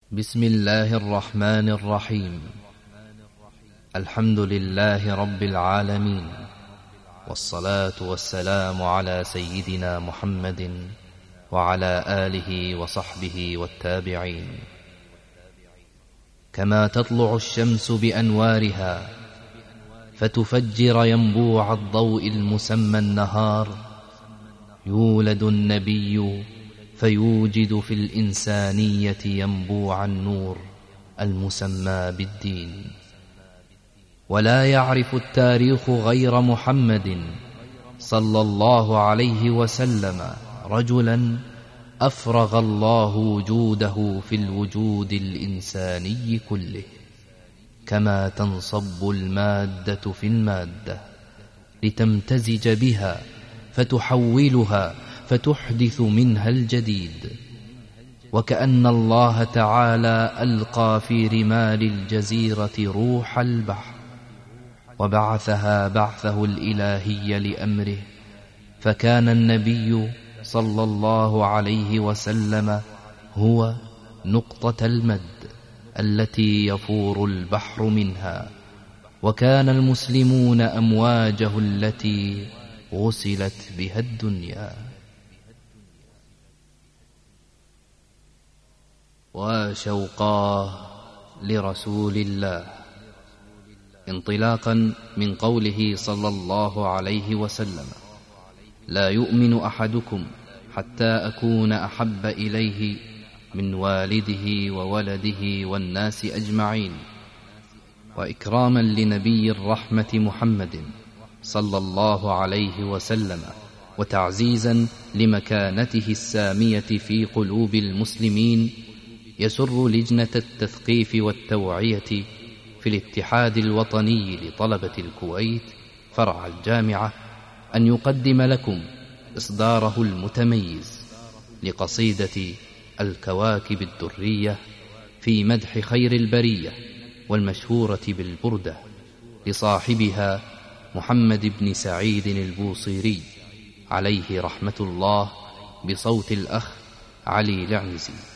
بسم الله الرحمن الرحيم. الحمد لله رب العالمين، والصلاة والسلام على سيدنا محمد وعلى آله وصحبه والتابعين. كما تطلع الشمس بأنوارها فتفجر ينبوع الضوء المسمى النهار، يولد النبي فيوجد في الإنسانية ينبوع النور المسمى بالدين. ولا يعرف التاريخ غير محمد صلى الله عليه وسلم رجلا أفرغ الله وجوده في الوجود الإنساني كله، كما تنصب المادة في المادة لتمتزج بها فتحولها فتحدث منها الجديد. وكأن الله تعالى ألقى في رمال الجزيرة روح البحر وبعثها بعثه الإلهي لأمره، فكان النبي صلى الله عليه وسلم هو نقطة المد التي يفور البحر منها، وكان المسلمون أمواجه التي غسلت بها الدنيا. وشوقاه لرسول الله، انطلاقا من قوله صلى الله عليه وسلم: لا يؤمن أحدكم حتى أكون أحب إليه من والده وولده والناس أجمعين. وإكراما لنبي الرحمة محمد صلى الله عليه وسلم، وتعزيزا لمكانته السامية في قلوب المسلمين، يسر لجنة التثقيف والتوعية في الاتحاد الوطني لطلبة الكويت فرع الجامعة أن يقدم لكم إصداره المتميز لقصيدة الكواكب الدرية في مدح خير البرية والمشهورة بالبردة، لصاحبها محمد بن سعيد البوصيري عليه رحمة الله، بصوت الأخ علي العنزي.